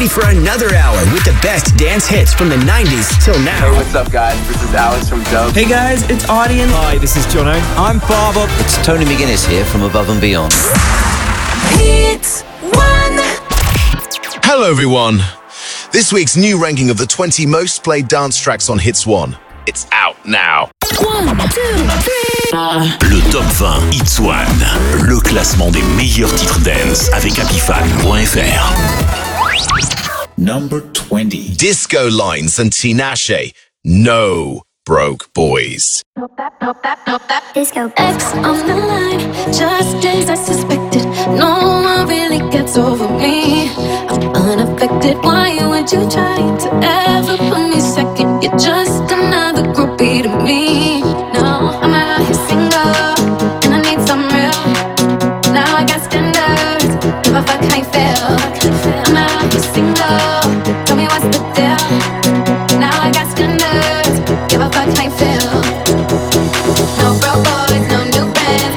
ready for another hour with the best dance hits from the 90s till now. Hey, what's up, guys? This is Alex from Dove. Hey, guys, it's Audien. Hi, this is Jono. I'm Barbob. It's Tony McGuinness here from Above and Beyond. Hit one. Hello, everyone. This week's new ranking of the 20 most played dance tracks on Hits 1. It's out now. 1, 2, 3. Le Top 20 Hits 1. Le classement des meilleurs titres dance avec Apifan.fr. Number 20. Disco Lines and Tinashe. No Broke Boys. Disco. X on the line, just as I suspected. No one really gets over me. I'm unaffected. Why would you try to ever put me second? You're just another groupie to me. No, I'm out here single, and I need some real. Now I got standards. Give a fuck how you feel. I'm out here single. Tell me what's the deal. Now I got standards. Give a fuck how you feel. No broke boys, no new friends.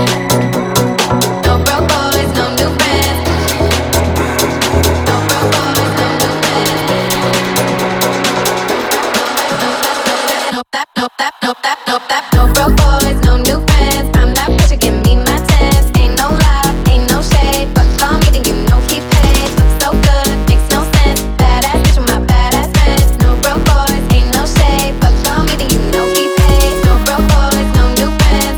No broke boys, no new friends. No broke boys, no new friends. No broke boys, no new friends. I'm that bitch, give me my tens. Ain't no lie, ain't no shade, but call me then you know he paid. Looks so good, makes no sense. Badass bitch with my badass friends. No broke boys, ain't no shade, but call me then you know he paid. No broke boys, no new friends.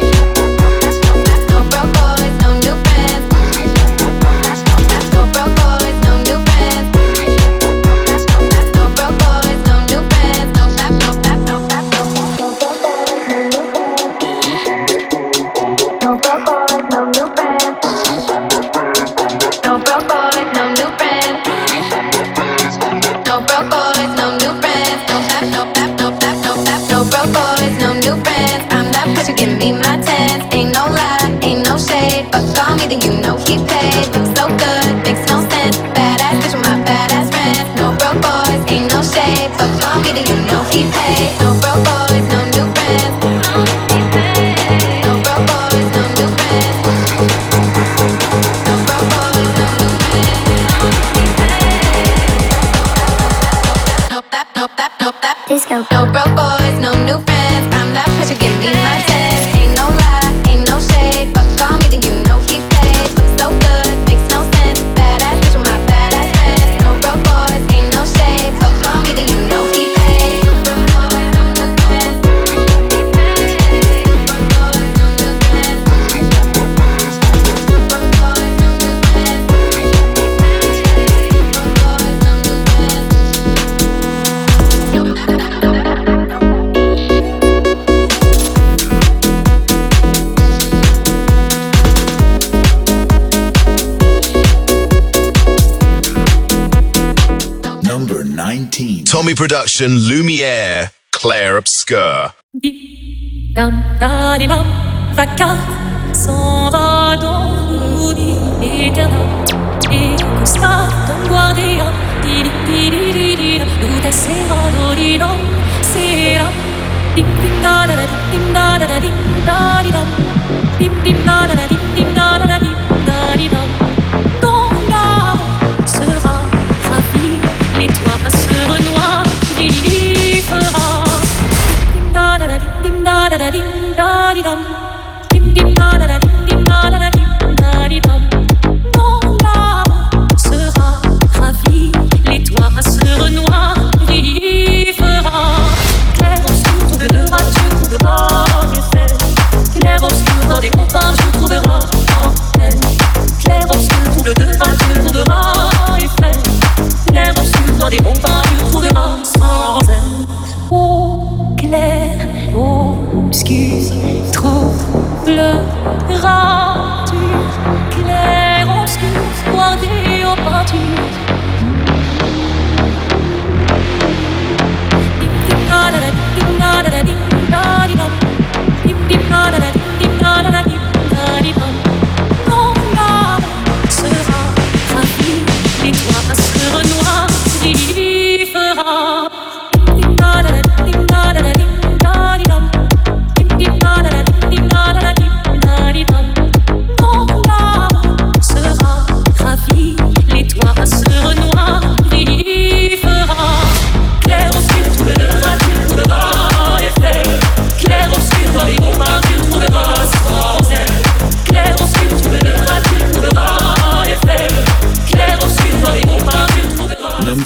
No broke boys, no new friends. No broke boys, no new friends. No broke boys, no new friends. No tap, no tap, no tap, no tap. No broke boys, no new friends. No broke boys, no new friends. No broke boys, no new friends. No tap, no tap, no tap, no tap. No broke boys, no new friends. I'm that bitch, you give me my tens. Ain't no lie, ain't no shade, but call me then you know he paid. Looks so good, makes no sense. Badass bitch with my badass friends. No broke boys, ain't no shade, but call me then you know he paid. No broke boys, no new friends. No broke boys, no new friends. No broke boys, no new friends. No tap, no tap, no tap. Disco. No broke boys, no new friends. I'm that bitch, you give me my tens. Ain't no lie, ain't no shade, but call me then you know he paid. Looks so good, makes no sense. Badass bitch with my badass friends. No broke boys, ain't no shade, but call me then you know he paid. No broke boys, no new friends. No broke boys, no new friends. No broke boys, no new friends. No broke boys, no new friends. Number 19. Tommy Production, Lumiere, Claire Obscur. Dam da di dam, fracas s'en va dans l'oubli éternel. Et constat d'un guardian, di di di di di di, tout est serrano di dam, serra. Dim dim da da da dim da da da dim da di dam, dim dim da da da dim da da da dim da di dam. Ton âme sera ravie, et toi passeur noir délivrera. Dim da da da dim da da da dim da di dam, dim dim da da da dim da da da dim da di dam. Ton âme sera ravie, et toi passeur noir délivrera. Clair obscur trouvera, tu trouveras en effet. Clair obscur dans des copains, tu trouveras en elle. Clair obscur trouve devant, tu trouveras en effet. Clair obscur dans des copains, tu trouveras sans elle. Oh, clair, obscur, trouveras-tu. Clair obscur, guardé aux peintures. Ton âme sera ravie, et toi passeur noir délivrera. Ton âme sera ravie, et toi passeur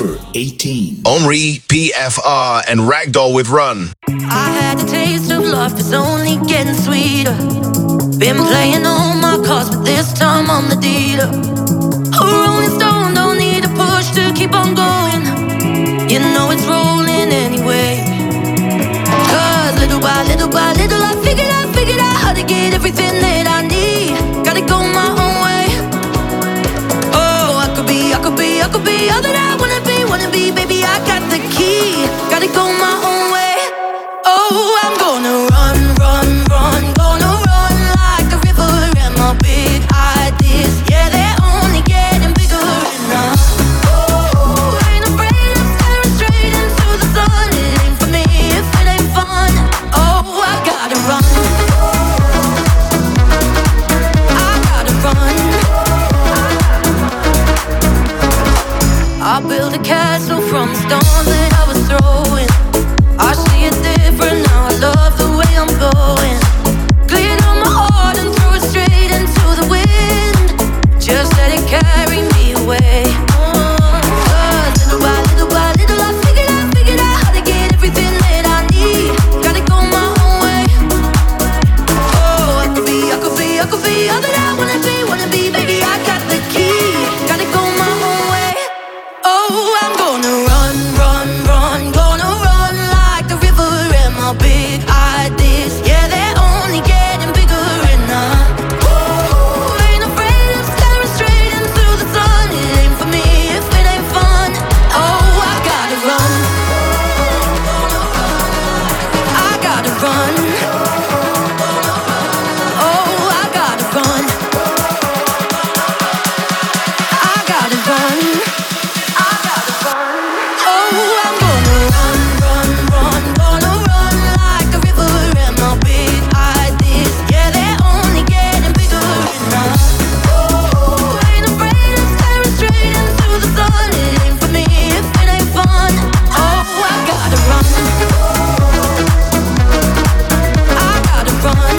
Number 18. Henri, PFR, and Ragdoll with Run. I had the taste of love, it's only getting sweeter. Been playing all my cards, but this time I'm the dealer. A rolling stone, don't need a push to keep on going. You know it's rolling anyway. Cause little by little I figured out how to get everything that I need. Gotta go my own way. Oh, I could be all that I wanna be, baby, I got the key. Gotta go my own way. Oh, I'm gonna run, gonna run like a river. And my big ideas, yeah, they're only getting bigger. And I ain't afraid of staring straight into the sun. It ain't for me if it ain't fun. Oh, I gotta run. I gotta run. I built a castle from the stones that I was throwing. I see it different now, I love the way I'm going. Cleared out my heart and threw it straight into the wind. Just let it carry me away. Cause little by little I figured out how to get everything that I need. Gotta go my own way. Oh, I could be all that I wanna be, baby, I got the key. Gotta go my own way. Oh, I'm gonna run, gonna run like the river. And my big ideas, yeah, they're only getting bigger. And I ain't afraid of staring straight into the sun. It ain't for me if it ain't fun. Oh, I gotta run. I gotta run. Oh, I gotta run. I gotta run. Oh, I'm gonna run, gonna run like a river. And my big ideas, yeah, they're only getting bigger. And I ain't afraid of staring straight into the sun. It ain't for me if it ain't fun. Oh, I gotta run. I gotta run.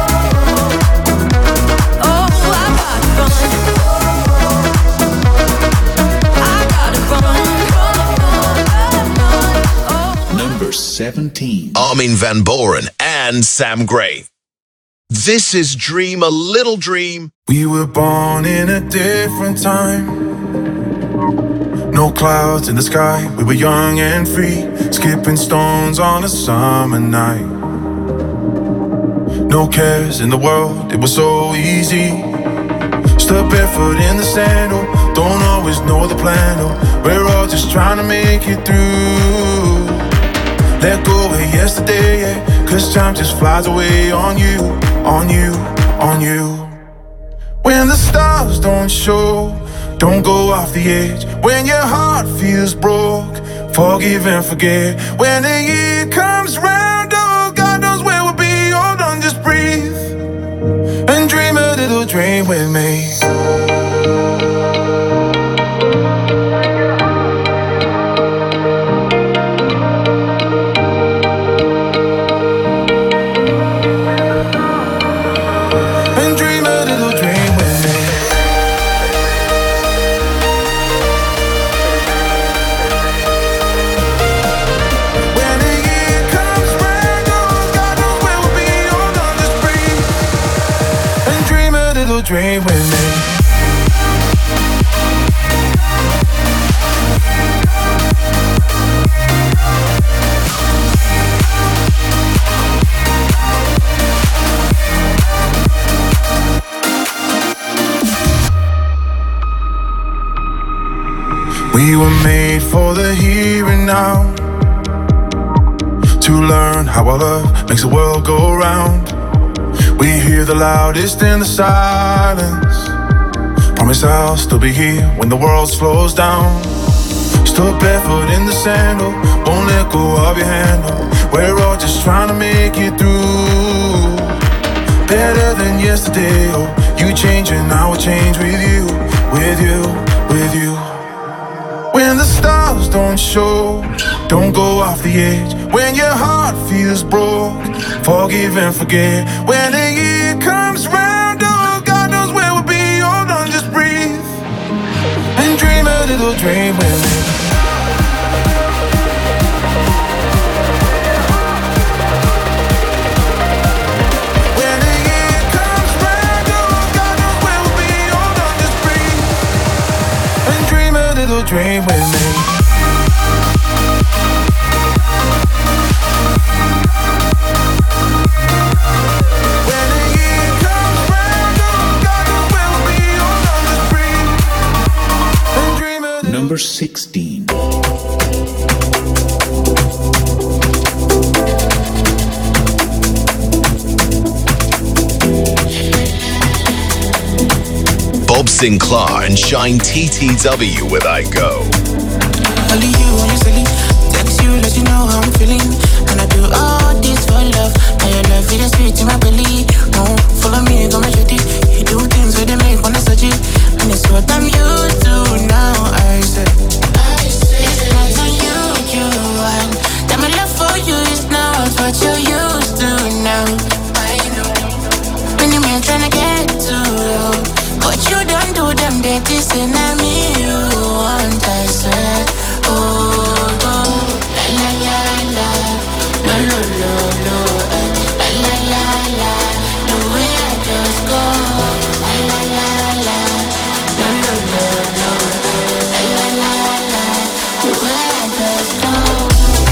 Oh, I gotta run. I gotta run. Number 17. Armin van Buuren and Sam Gray. This is Dream, a Little Dream. We were born in a different time. No clouds in the sky, we were young and free, skipping stones on a summer night. No cares in the world, it was so easy. Step barefoot in the sandal, don't always know the plan. Oh, we're all just trying to make it through. Let go of yesterday, yeah, cause time just flies away on you, on you, on you. When the stars don't show, don't go off the edge. When your heart feels broke, forgive and forget. When the year comes round, oh, God knows where we'll be. Hold on, just breathe and dream a little dream with me. Dream with me. We were made for the here and now, to learn how our love makes the world go round. We hear the loudest in the silence. Promise I'll still be here when the world slows down. Still barefoot in the sandal, won't let go of your handle. We're all just trying to make it through. Better than yesterday, oh, you change and I will change with you, with you, with you. When the stars don't show, don't go off the edge. When your heart feels broke, forgive and forget. When the year comes round, oh, God knows where we'll be. Hold on, just breathe and dream a little dream with me. dream with me. When the year comes round, God will be on the street and dream of Number 16. Bob Sinclair and Shine TTW with I Go. Only you, only silly. Text you, let you know how I'm feeling. And I do all this for love. Now your love is sweet in my belly. No, follow me, go my shitty. You do things where they make one such it. And it's what I'm used to now. I said, it's not on you, you want. That my love for you is not what you're used to now. I know. When you man tryna get to you. But you don't do them dirty, say na me you want, I said, oh, oh, la la la la, no, no, no, no, la la la la, the way I just go, la la la la, no, no, no, no, la la la la, the way I just go.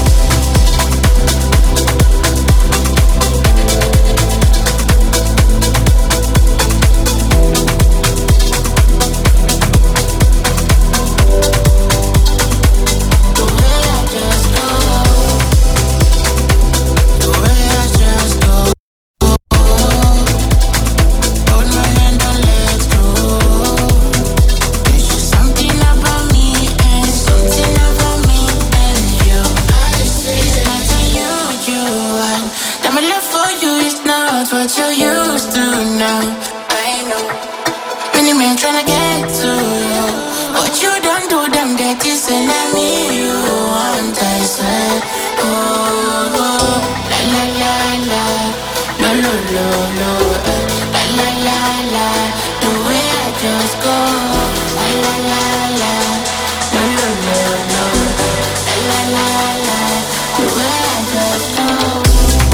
What you used to now, I know. Many men tryna get to you, but you don't do them dirty, say let me you want, I said, oh, oh, la la la la, no, no, no, no, la la la la, the way I just go, la la la la, no, no, no, no, la la la la, the way I just go.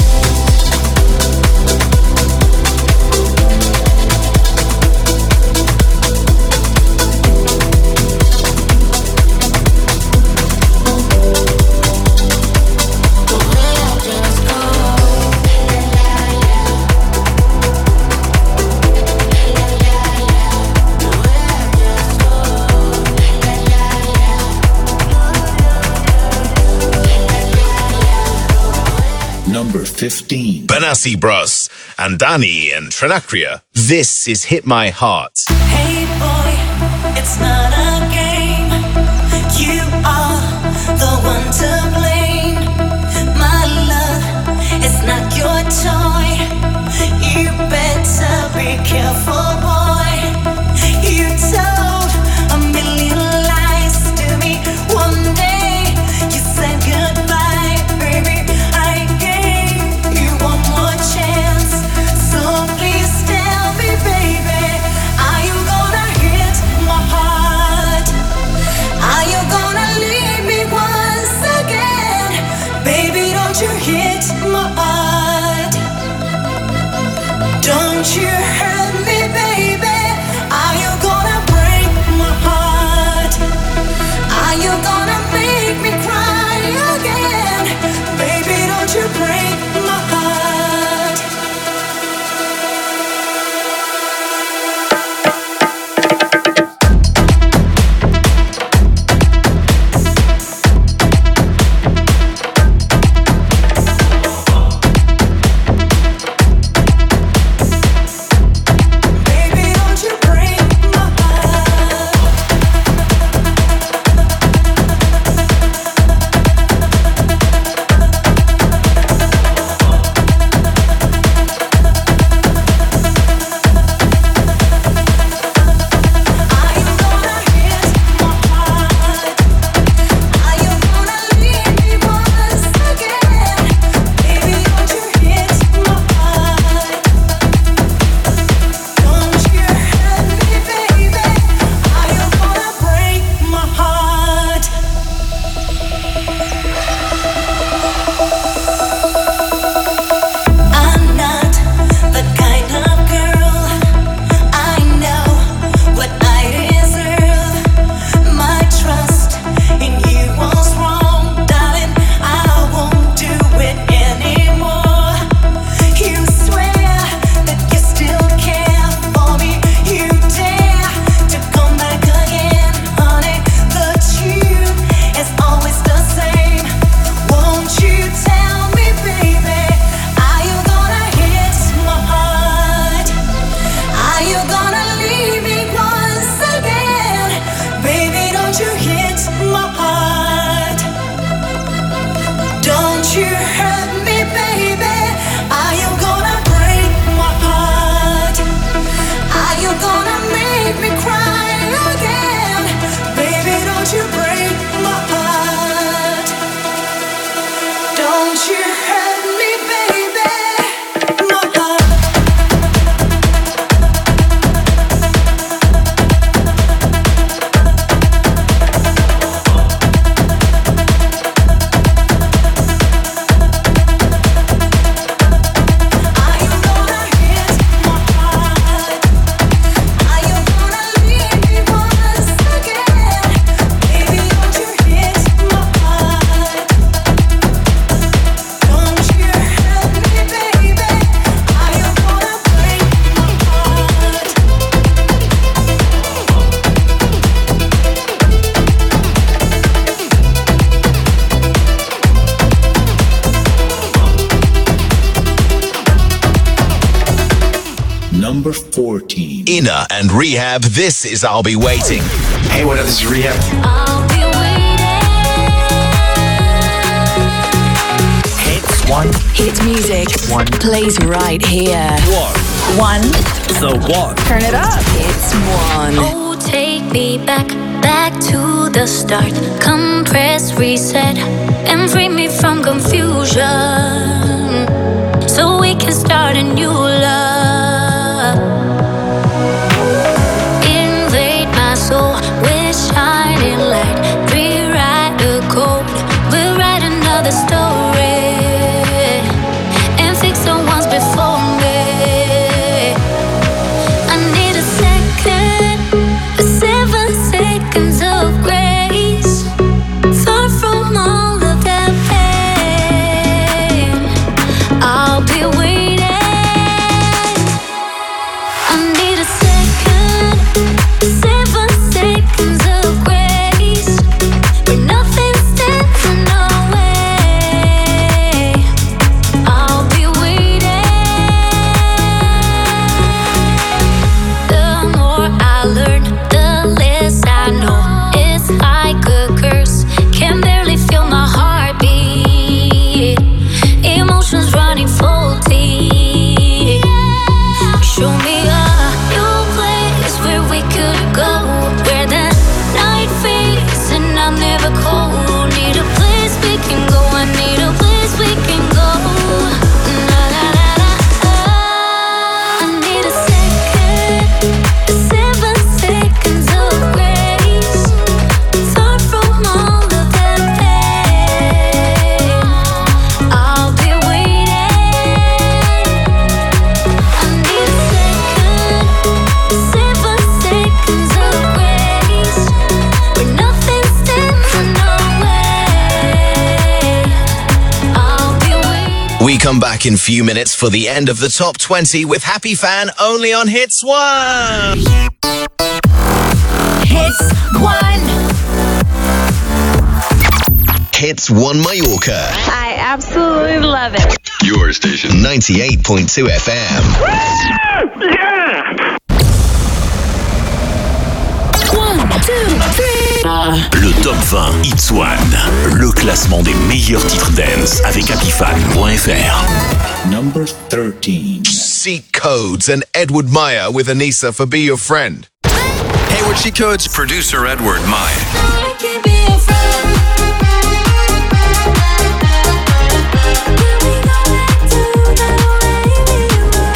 Number 15. Benassi Bros and Danny and Trinacria. This is Hit My Heart. Hey boy, it's not a game. You are the one to blame. My love, it's not your toy. You better be careful, boy. You told a million lies to me. One day you said goodbye, baby. I gave you one more chance, so please tell me, baby, are you gonna hit my heart? Number 14. Inna and Rehab, this is I'll Be Waiting. Hey, what up? This is Rehab. I'll be waiting. Hits 1. Hit music. 1. Plays right here. 1. The one. Turn it up. It's 1. Oh, take me back to the start. Compress, reset, and free me from confusion, so we can start a new love. Invade my soul with shining light. Rewrite the code. We'll write another story and fix the ones before me. I need a second, 7 seconds of grace, far from all of that pain. I'll be waiting. I need a second, 7 seconds of grace, where nothing stands in our way. I'll be waiting. The more I learn, the less I know. It's like a curse, can barely feel my heartbeat. Emotions running faulty. Show me a new place where we could go, where the night fades and I'm never cold. Need a place we can go. I need a place we can go. La la la la. I need a second, 7 seconds of grace, far from all of that pain. I'll be waiting. I need a second, 7 seconds of grace, where nothing stands in our way. I'll be waiting. We come back in a few minutes for the end of the top 20 with Happy Fan only on Hits 1. Hits 1. Hits 1 Mallorca, I absolutely love it. your station, 98.2 FM. 1, 2, 3. Le top 20 Hits 1. Le classement des meilleurs titres dance avec happyfan.fr. Number 13. Seat Codes and Edward Meyer with Anissa for Be Your Friend. Hayward Cheat Codes, producer Edward Meyer. I can be your friend. Can we go back to the way we were?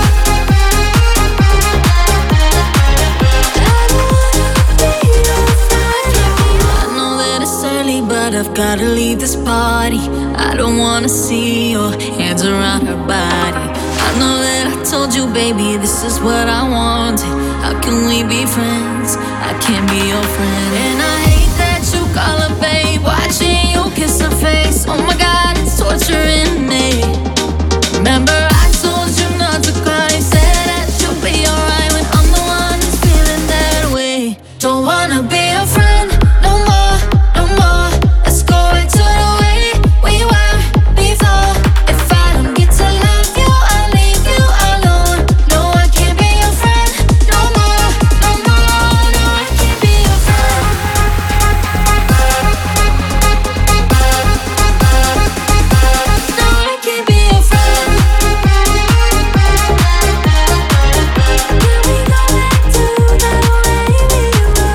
I know that it's early, but I've gotta leave this party. I don't wanna see your hands around her body. I know that I told you, baby, this is what I wanted. How can we be friends? I can't be your friend. And I hate that you call her babe, watching you kiss her face. Oh my God, it's torturing me. Remember I told you not to cry, said that you'll be alright when I'm the one who's feeling that way. Don't wanna be your friend no more, no more. Let's go back to the way we were before. If I don't get to love you, I'll leave you alone. No, I can't be your friend no more, no more. No, I can't be your friend. No, I can't be your friend. Can we go back to the way we were?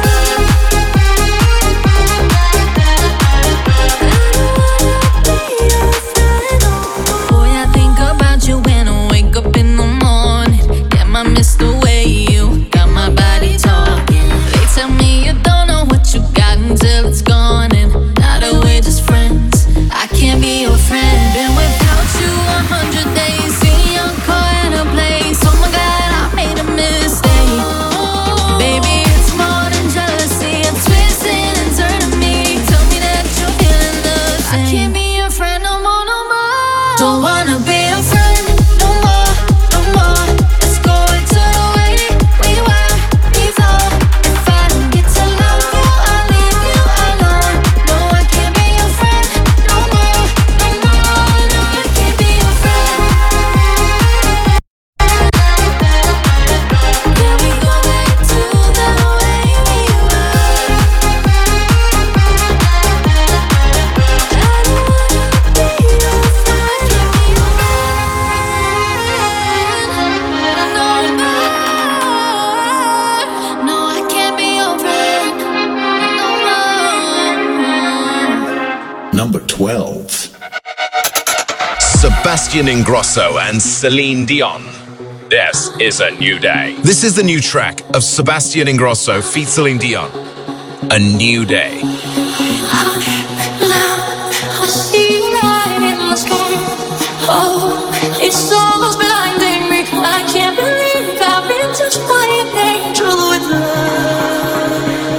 Boy, I think about you when I wake up in the morning. Damn, I miss the way you got my body talking. They tell me you don't know what you got until it's gone, and now that we're just friends, I can't be your friend. Been without you 100 days, seeing your car in a place. Oh my God, I made a mistake. Baby, it's more than jealousy. It's twisting and turning me. Tell me that you're feeling the same. I can't be your friend no more, no more. Don't wanna be your friend no more, no more. Let's go back to the way we were before. If I don't get to love you, I'll leave you alone. No, I can't be your friend no more, no more. No, I can't be your friend. Number 12. Sebastian Ingrosso and Celine Dion. This is a new day. This is the new track of Sebastian Ingrosso feat Celine Dion. A New Day. I see light in the sky. Oh, it's almost blinding me. I can't believe I've been touched by an angel with love.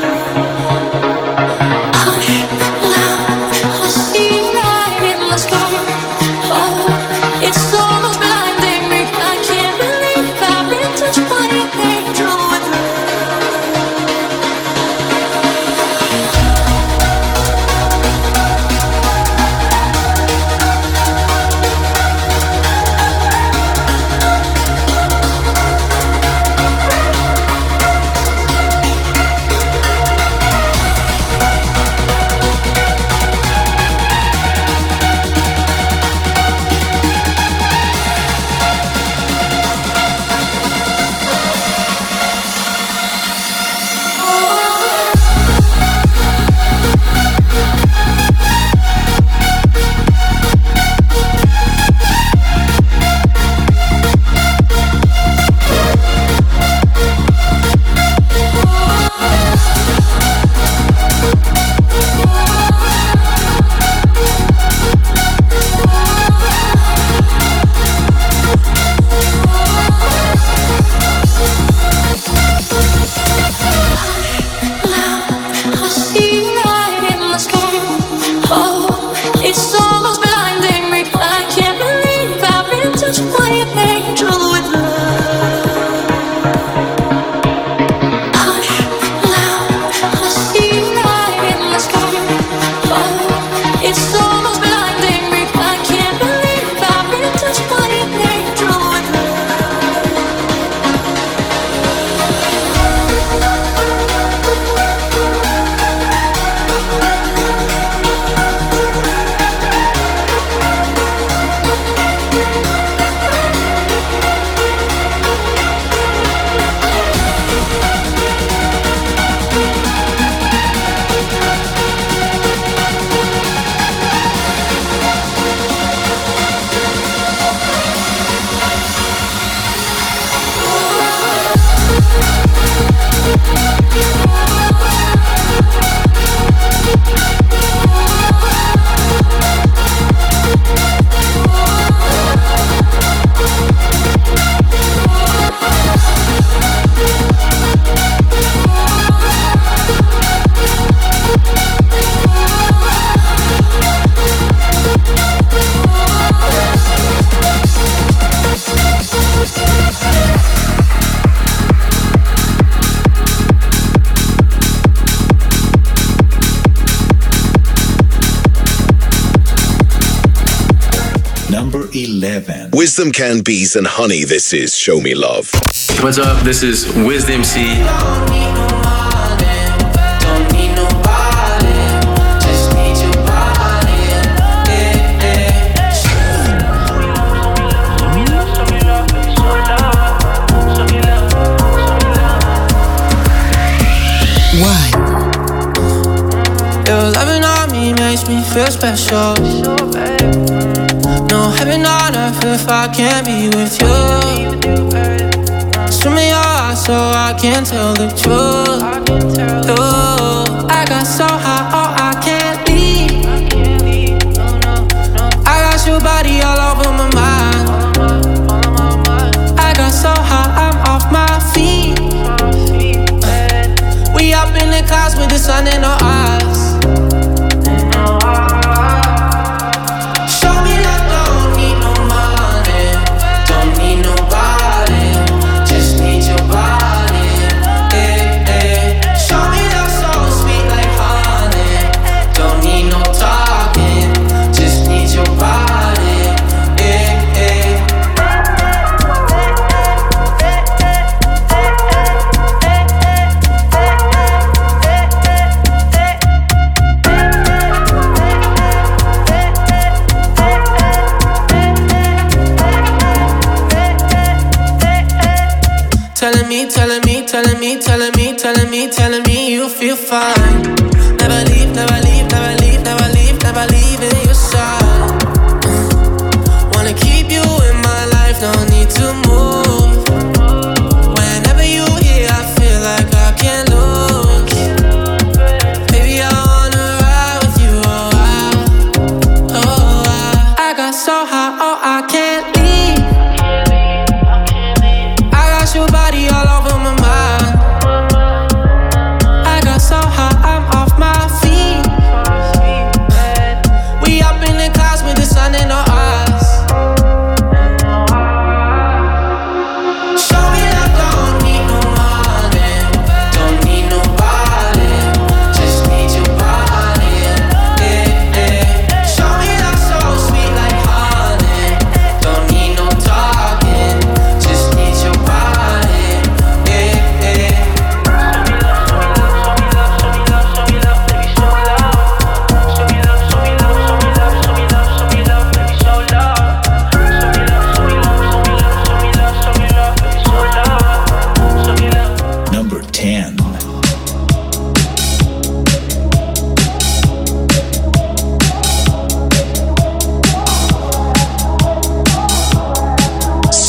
I see light in the sky. Oh, it's almost blinding me. I can't believe I've been touched by an angel with love. Number 11. Wisdom Can Bees and Honey. This is Show Me Love. What's up? This is Wisdom C. Your loving on me makes me feel special. No heaven on earth if I can't be with you. Swim in your eyes so I can tell the truth. I got so high, oh I can't leave. I got your body all over my mind. I got so high, I'm off my feet. We up in the clouds with the sun in our eyes. Telling me you feel fine. Never leave, never leave, never leave, never leave, never leave.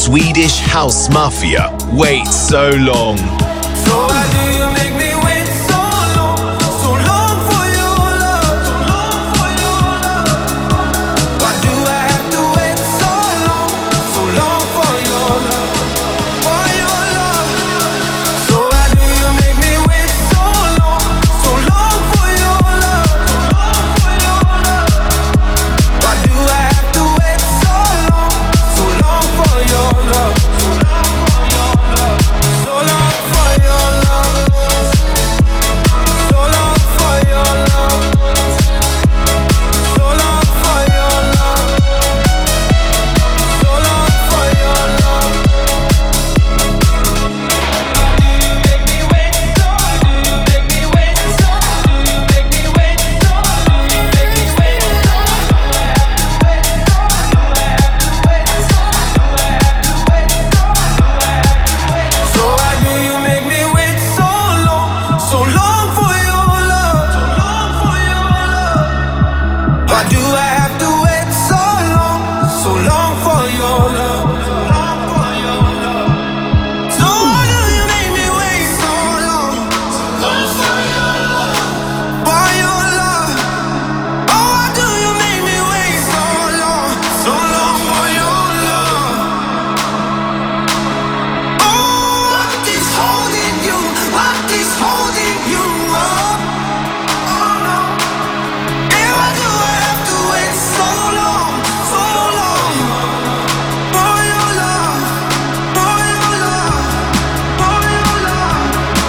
Swedish House Mafia, Wait So Long. So why do you make me wait so long for your love, so long for your love? Why do I have to wait so long for your love, for your love? So why do you make me wait so long for your love, so long for your love? Why do I have to wait so long for your love, so long for your love, so long for your love, so long for your love, so long for your love, so long for your love. Do you make me wait so? Do you make me wait so? Do you make me wait so? Do you make me wait so? So why do you make me wait so long for your love, so long for your love? Why do I have to wait so long for your love, so long for your love? So why do you make me wait so long for your love, for your love? Oh, why do you make me wait so long for your love? What is holding you? What is holding you up? Oh no. And why do I have to wait so long for your love, for your love, for your love, for your love?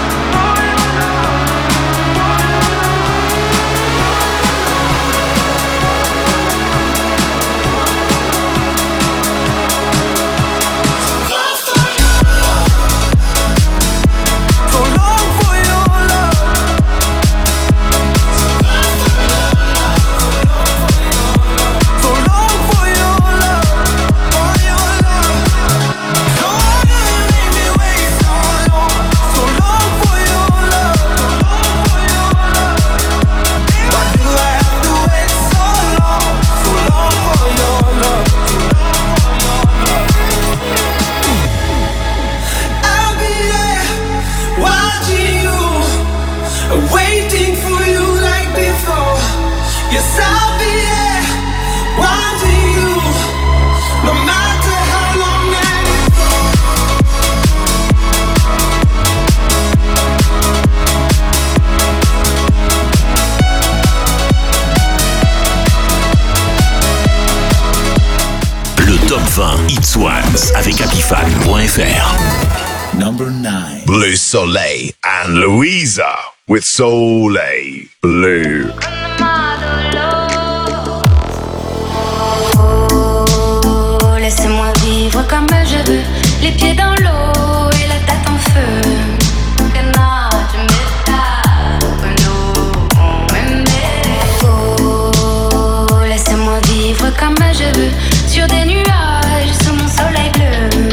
So long for your love, so long for your love, for your love. So why do you make me wait so long for your love, so long for your love? Why do I have to wait so long for your love? I'll be there watching you, waiting for you like before. Yes, I'll be there watching you, no matter how long that it goes. Le top 20 Hits Ones avec Apifan.fr. Number 9. Blue Soleil and Louisa with Soleil Blue. Oh, laissez-moi vivre comme je veux, les pieds dans l'eau et la tête en feu. Que non, tu m'étonnes, que nous, on m'aimait. Oh, laissez-moi vivre comme je veux, sur des nuages, sous mon soleil bleu.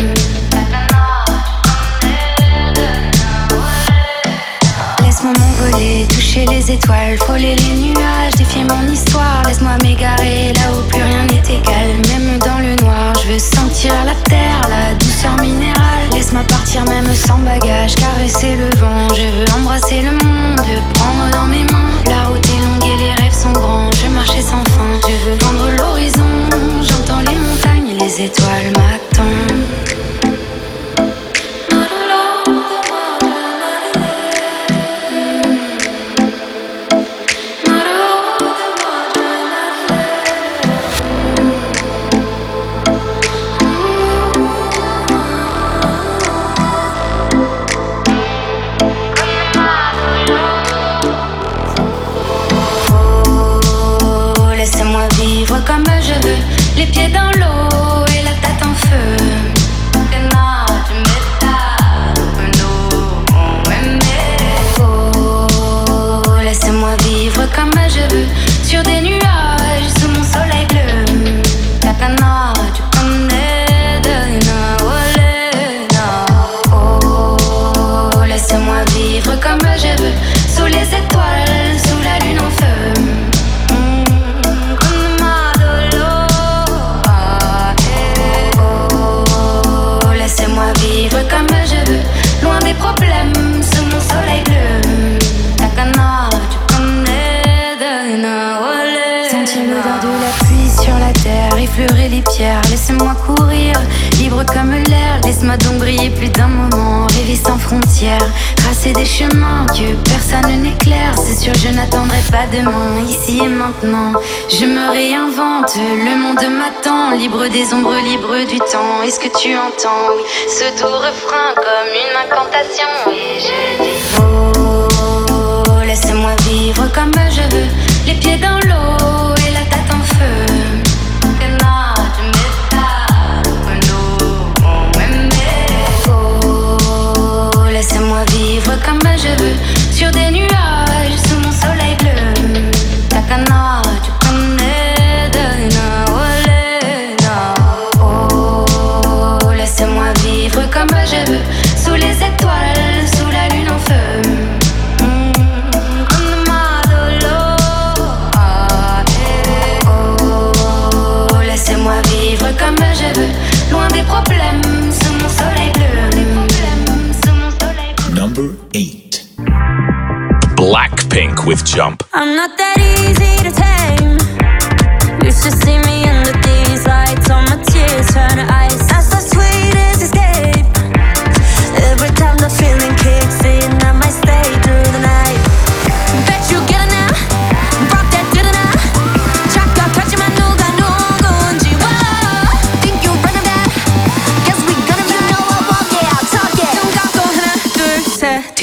Laisse-moi m'envoler, toucher les étoiles, frôler les nuages, défier mon histoire. Laisse-moi m'égarer là où plus rien n'est égal, même dans le noir. Je veux sentir la terre, la douceur minérale. Laisse-moi partir même sans bagage, caresser le vent. Je veux embrasser le monde, le prendre dans mes mains. La route est longue et les rêves sont grands, je veux marcher sans fin. Je veux vendre l'horizon, j'entends les montagnes, les étoiles m'attendent. Comme je veux, les pieds dans l'eau et la tête en feu. C'est l'odeur de la pluie sur la terre, effleurer les pierres, laissez-moi courir, libre comme l'air, laisse-moi donc briller plus d'un moment, rêver sans frontières, tracer des chemins que personne n'éclaire, c'est sûr je n'attendrai pas demain, ici et maintenant, je me réinvente, le monde m'attend, libre des ombres, libre du temps, est-ce que tu entends, oui, ce doux refrain comme une incantation, et je dis oh, laissez-moi vivre comme je veux, les pieds dans l'eau et la tête en feu. Oh, laissez-moi vivre comme je veux, sur des nuages, sous mon soleil bleu. Takana, tu connais de oh, laissez-moi vivre comme je veux, sous les étoiles, sous la lune en feu. Comme je veux, loin des problèmes, sous mon soleil bleu. Number 8. Blackpink with Jump. I'm not that easy to tame. Used to see me under these lights, all my tears turn to ice. That's the sweetest escape. Every time the feeling kicks in, I might stay through the night. Bet you get it now, rock that dinner now. Chaka touching my nuga nugunji. Think you run that? Guess we gonna be. You know I walk it out, talk it. 눈감고 하나 둘 셋.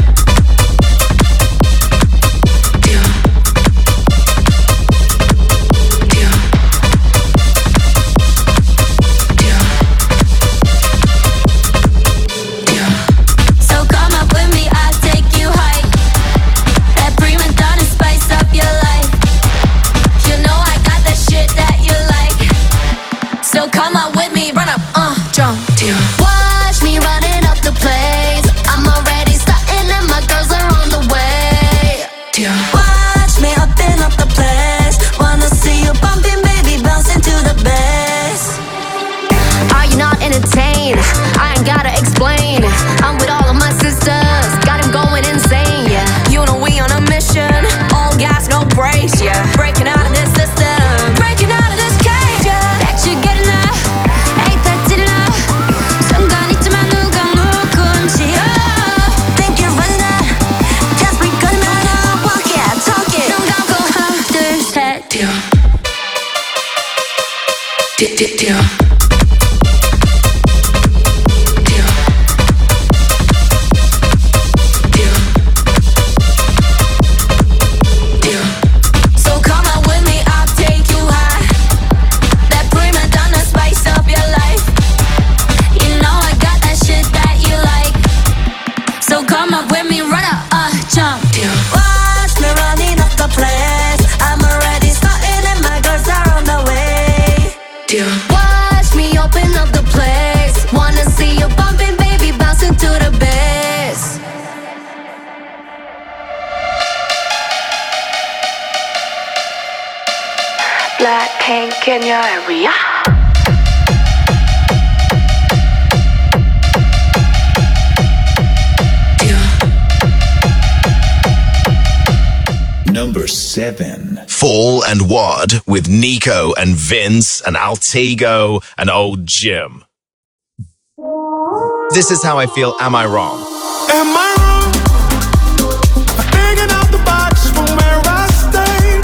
Watch me running up the place. I'm already starting and my girls are on the way. Watch me upping up the place. Wanna see you bumping, baby, bouncing to the bass. Are you not entertained? I ain't gotta explain. I'm with all of my sisters, got him going insane, yeah. You know we on a mission, all gas, no brakes, yeah. Breaking out of this system, breaking out of this cage, yeah. Bet you get enough, ain't that did enough. 순간 있지만 누가 누군지 think you're running out. Guess we gonna walk it, talk it. 눈 감고 하나 둘 셋. So come out with me, I'll take you high. That prima donna spice up your life. You know I got that shit that you like. So come up with me, run up, jump. Watch me running up the place. I'm already starting and my girls are on the way. Watch me open up the place. Wanna see you bumping, baby, bouncing to the bass. Blackpink in your area. Number 7. Fall and Wad with Nico and Vince and Altego and Old Jim. This is how I feel. Am I wrong? Am I wrong for thinking out the box from where I stayed?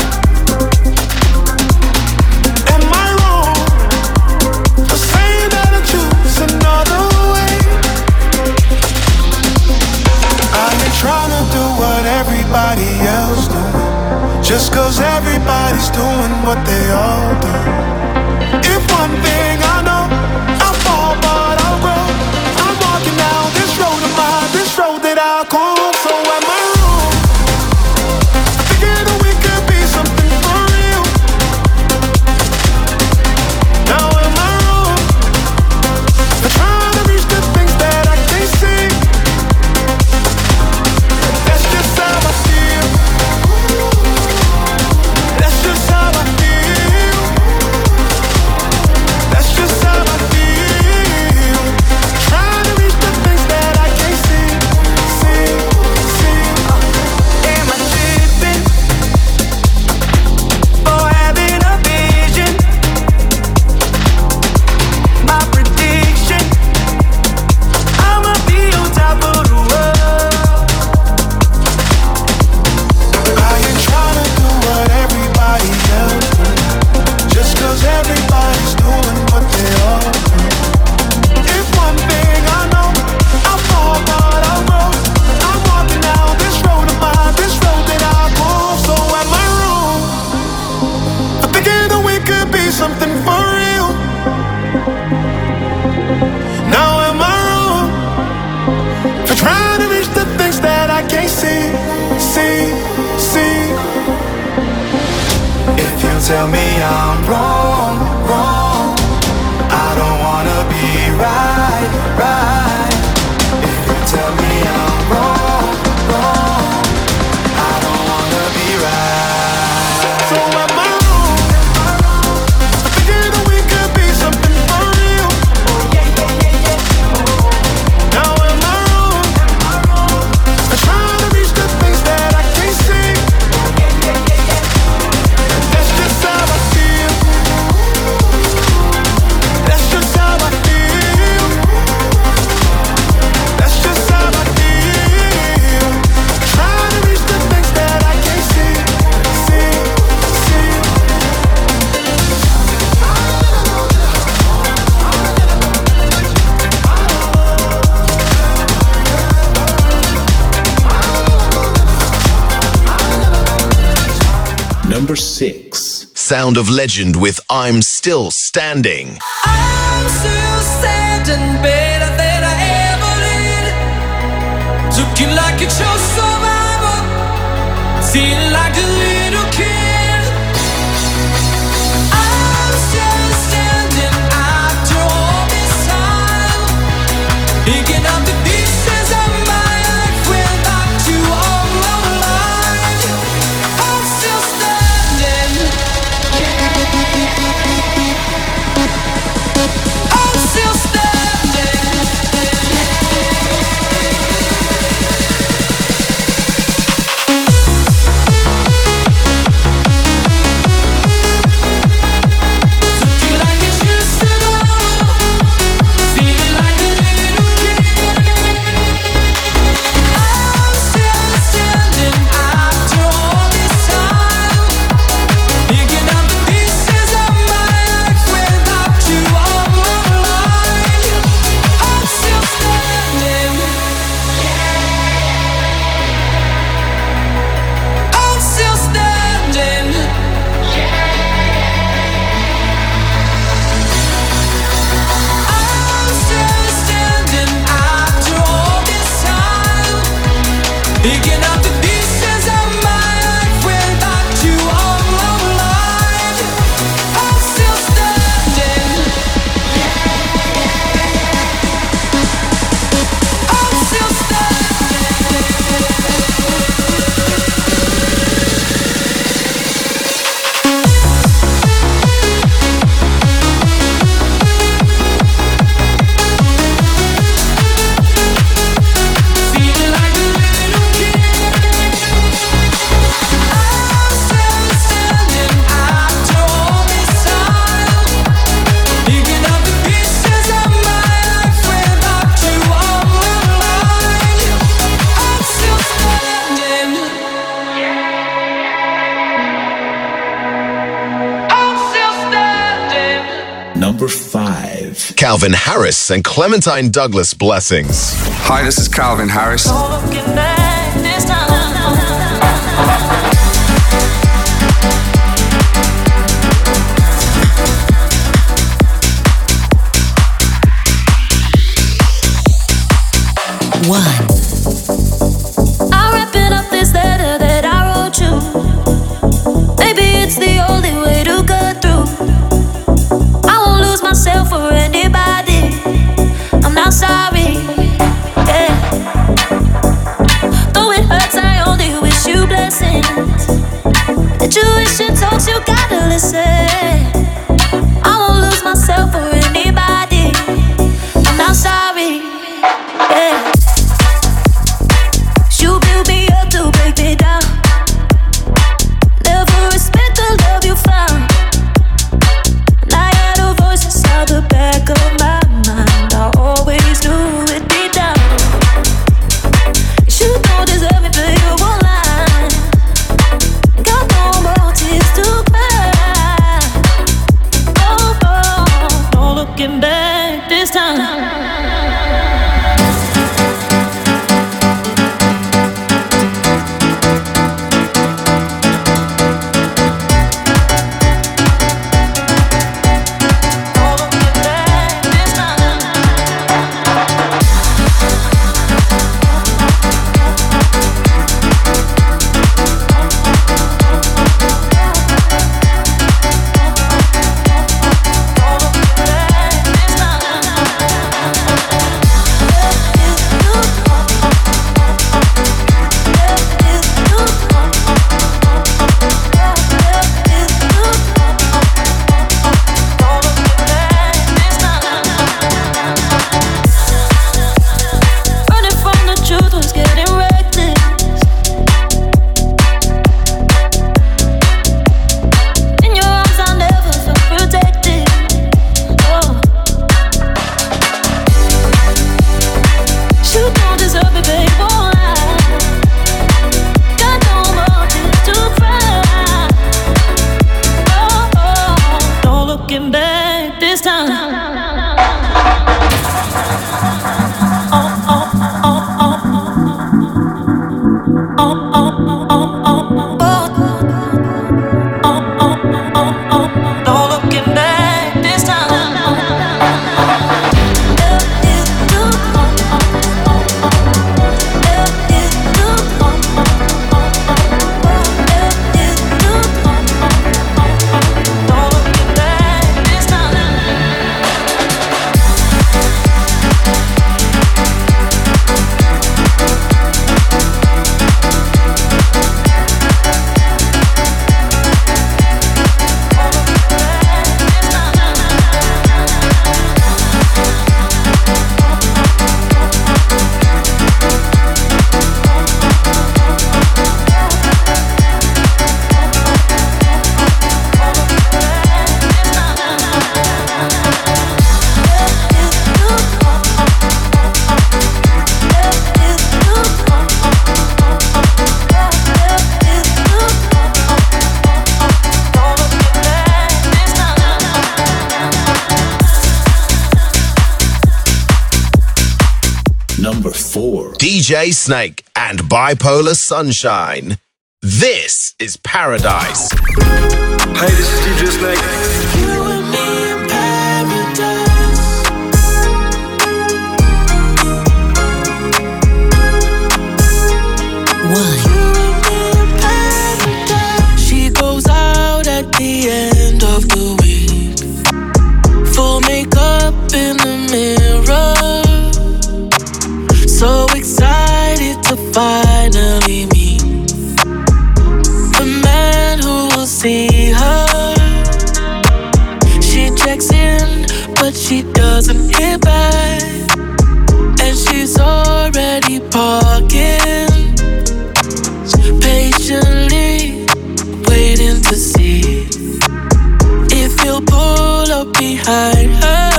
Am I wrong for saying that I choose another way? I ain't trying to do what everybody else do, just cause everybody's doing what they all do. If one thing I know, I'll fall but I'll grow. I'm walking down this road of mine, this road that I'll tell me I'm wrong, wrong, I don't wanna be right, right. If you tell me I'm wrong, wrong, I don't wanna be right. So am I wrong? I'm thinking that we could be something for real. Oh yeah, yeah, yeah, yeah. Now am I wrong? I'm trying to reach the things that I can't see. Oh yeah, yeah, yeah, yeah. That's just how I feel. That's just how I feel. That's just how I feel. Trying to reach the things that I can't see, see, see. Number 6. Sound of Legend with I'm Still Standing. I'm still standing better than I ever did. Looking like a true survivor, feeling like a little kid. I'm still standing after all this time, picking up the pieces of my life without you on my line. I'm still standing. I'm still standing. Looking like it's used to go, feeling like a little kid. I'm still standing after all this time, picking up the pieces of my life without you on my line. I'm still standing. I'm still standing. I'm still standing after all this time, picking up the pieces of my life without you on my line. I'm still standing. I'm still feeling like a little kid. I'm still standing after all this time, picking up the pieces of my life without you on my line. I'm still standing. I'm still standing. Number 5. Calvin Harris and Clementine Douglas Blessings. Hi, this is Calvin Harris. Looking back this time. One. I'm wrapping up this letter that I wrote you. Maybe it's the only way to cut through. I won't lose myself for anybody. I'm not sorry. Yeah. Though it hurts, I only wish you blessings. Intuition talks, you gotta listen. I won't lose myself for anybody. I'm not sorry. Yeah. You build me up to break me down. Never respect the love you found. And I had a voice inside the back of my mind. I always knew it deep down. You don't deserve me, but you won't lie. Got no more tears to cry. Oh, oh, no looking back this time. looking back this time. Number 4. DJ Snake and Bipolar Sunshine. This is Paradise. Hey, this is DJ Snake. You and me in paradise. One. You and me in paradise. She goes out at the end of the week. Full makeup in the mirror. So excited to finally meet the man who will see her. She checks in, but she doesn't hear back. And she's already parking, patiently waiting to see if he'll pull up behind her.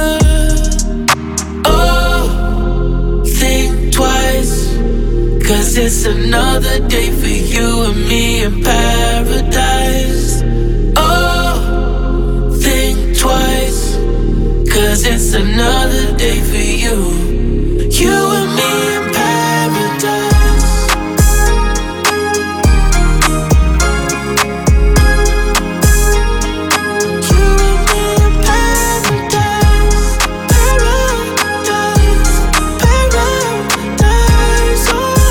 Cause it's another day for you and me in paradise. Oh, think twice. Cause it's another day for you. You and me in paradise. You and me in paradise. Paradise, paradise.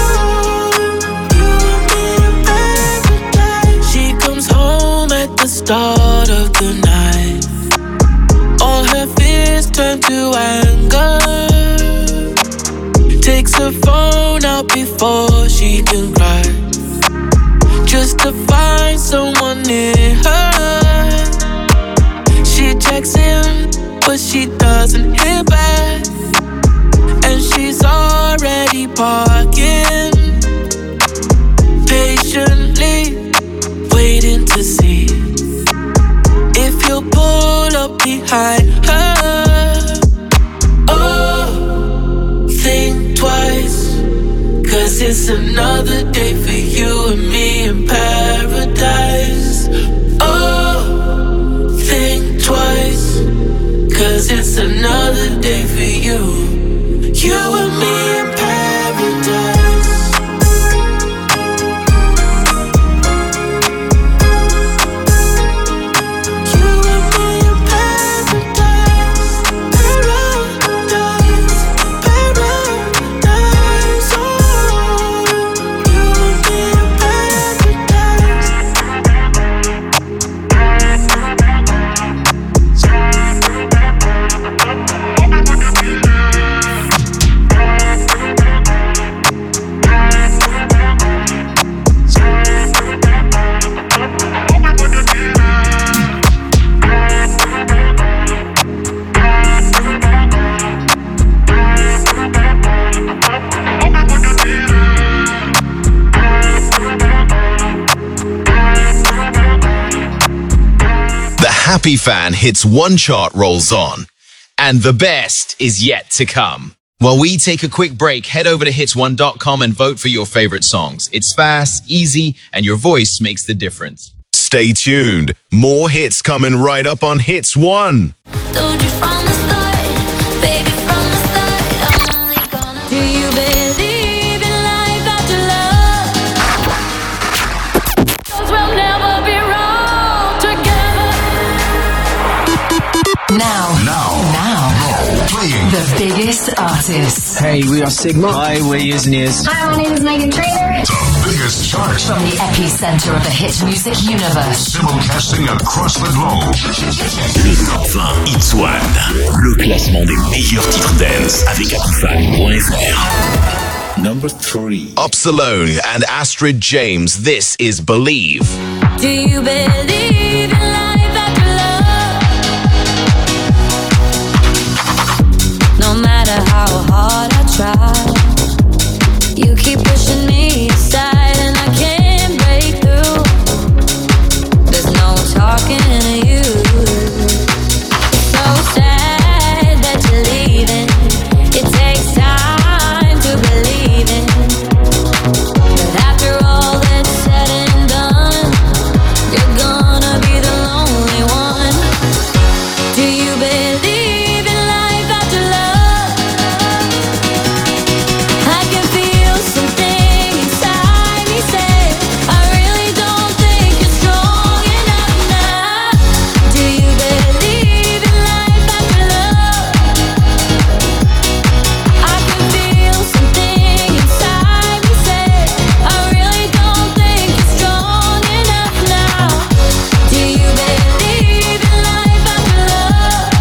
The start of the night, all her fears turn to anger. Takes her phone out before she can cry, just to find someone near her. She checks in, but she doesn't hear back. And she's already parking, patiently waiting to see if you'll pull up behind her. Oh, think twice. Cause it's another day for you and me in paradise. Oh, think twice. Cause it's another day for you. You and me in paradise. Happy Fan Hits 1 chart rolls on, and the best is yet to come. While we take a quick break, head over to hits1.com and vote for your favorite songs. It's fast, easy, and your voice makes the difference. Stay tuned. More hits coming right up on Hits 1. Told you from the start, baby, from the start, I'm only gonna. Do you believe in life after love? 'Cause we'll never be wrong together. Now, playing the biggest artists. Hey, we are Sigma. Hi, we're Years and Years. Hi, my name is Megan Trainor. The biggest charts. From the epicenter of the hit music universe. Simulcasting across the globe. Le Top 20 Hits 1. Le classement des meilleurs titres dance avec Apifan.fr. Number 3. Upsalone and Astrid James. This is Believe. Do you believe in life after love? No matter how hard I try, you keep pushing me aside and I can't break through. There's no talking to you. So sad that you're leaving. It takes time to believe in. But after all that's said and done, you're gonna be the lonely one. Do you believe in life after love? I can feel something inside me say, I really don't think you're strong enough now. Do you believe in life after love? I can feel something inside me say, I really don't think you're strong enough now. Do you believe in life after love?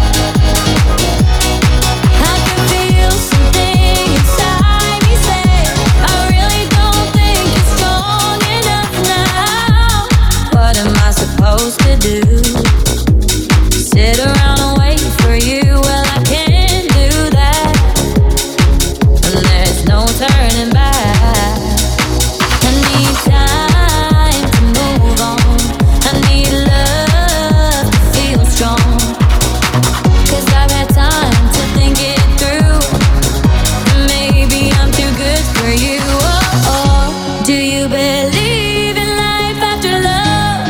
I can feel something inside me say, I really don't think you're strong enough now. What am I supposed to do? Sit around and wait for you? Well, I can't do that. And there's no turning back. I need time to move on. I need love to feel strong. 'Cause I've had time to think it through. Maybe I'm too good for you. Oh, oh. Do you believe in life after love?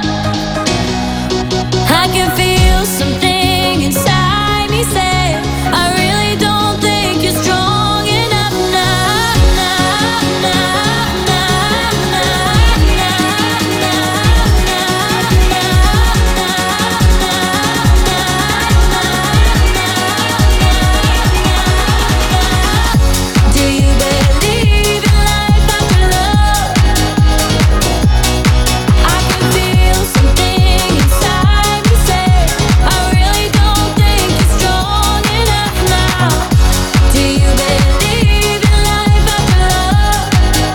I can feel something inside me say, I really don't think you're strong enough now. Do you believe in life after love? I can feel something inside me say, I really don't think you're strong enough now. Do you believe in life after love?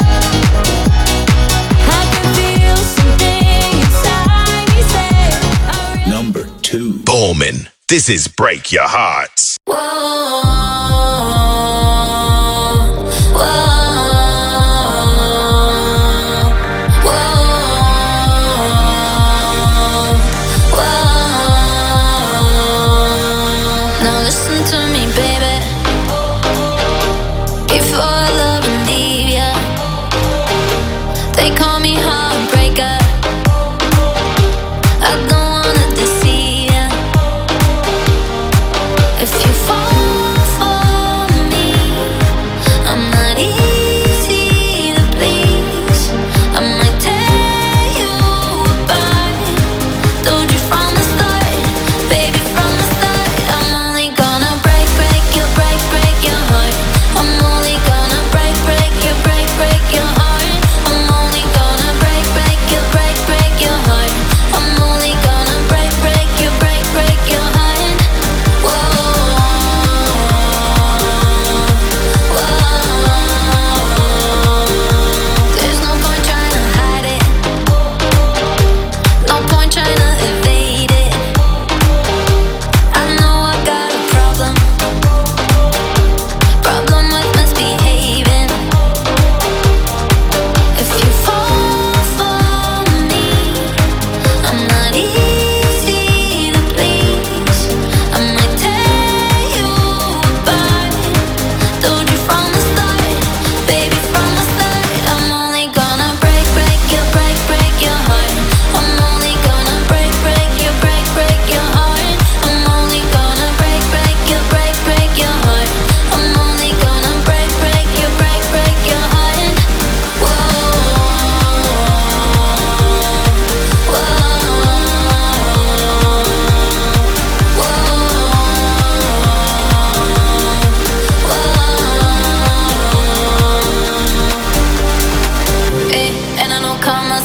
I can feel something inside me say, Number 2. Bowman. This is Break Your Hearts. Now listen to me, baby. Before I love and leave ya, they call me heartbreaker. I don't wanna deceive ya. If you fall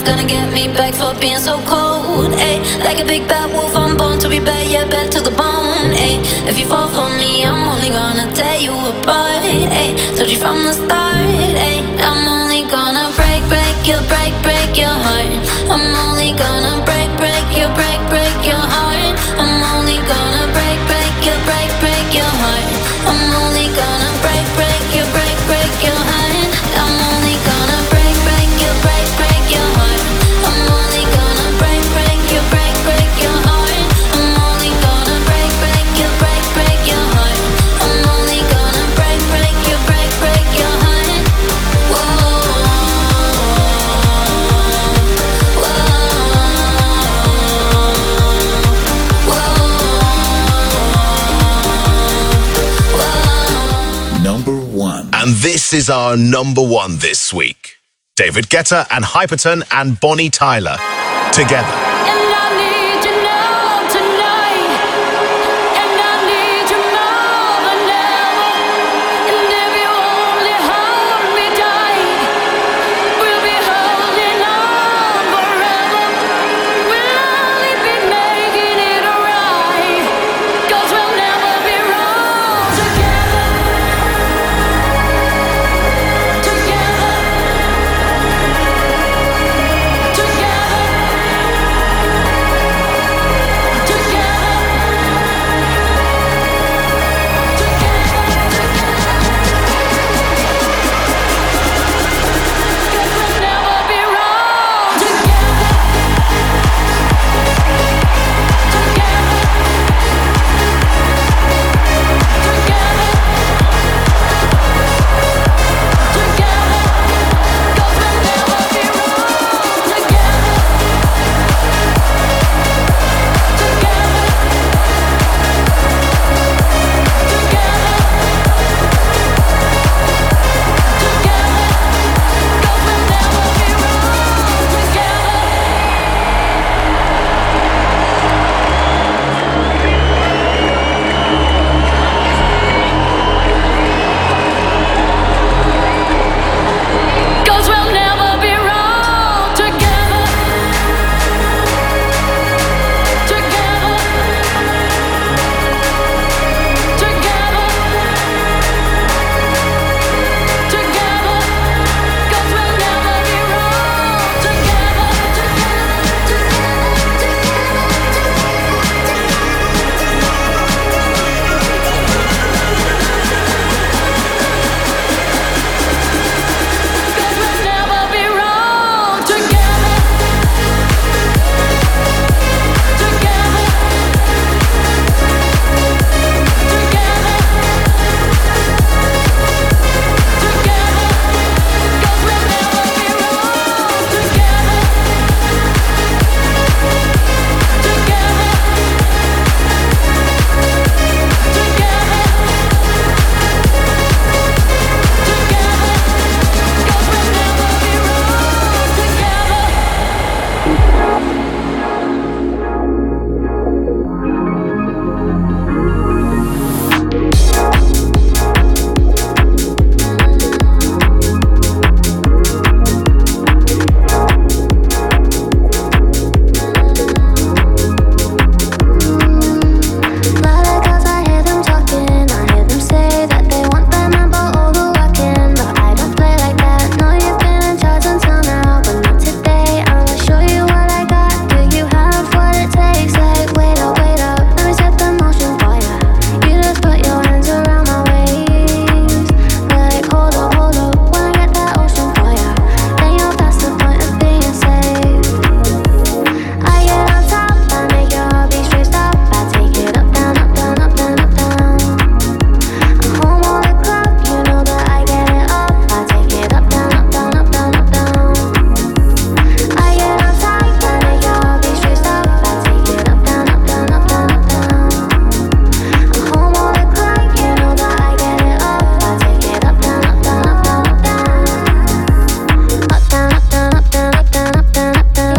gonna get me back for being so cold, ayy. Like a big bad wolf, I'm born to be bad, yeah, bad to the bone, ayy. If you fall for me, I'm only gonna tear you apart, ayy. Told you from the start, ayy. I'm only gonna break your heart. I'm only gonna break your heart. I'm only gonna break your heart. I'm only gonna break your heart. I'm only gonna break your heart. I'm only gonna break your heart. I'm only gonna break your heart. I'm only gonna break your heart. Whoa. Number 1. And this is our number 1 this week. David Guetta and Hyperton and Bonnie Tyler together.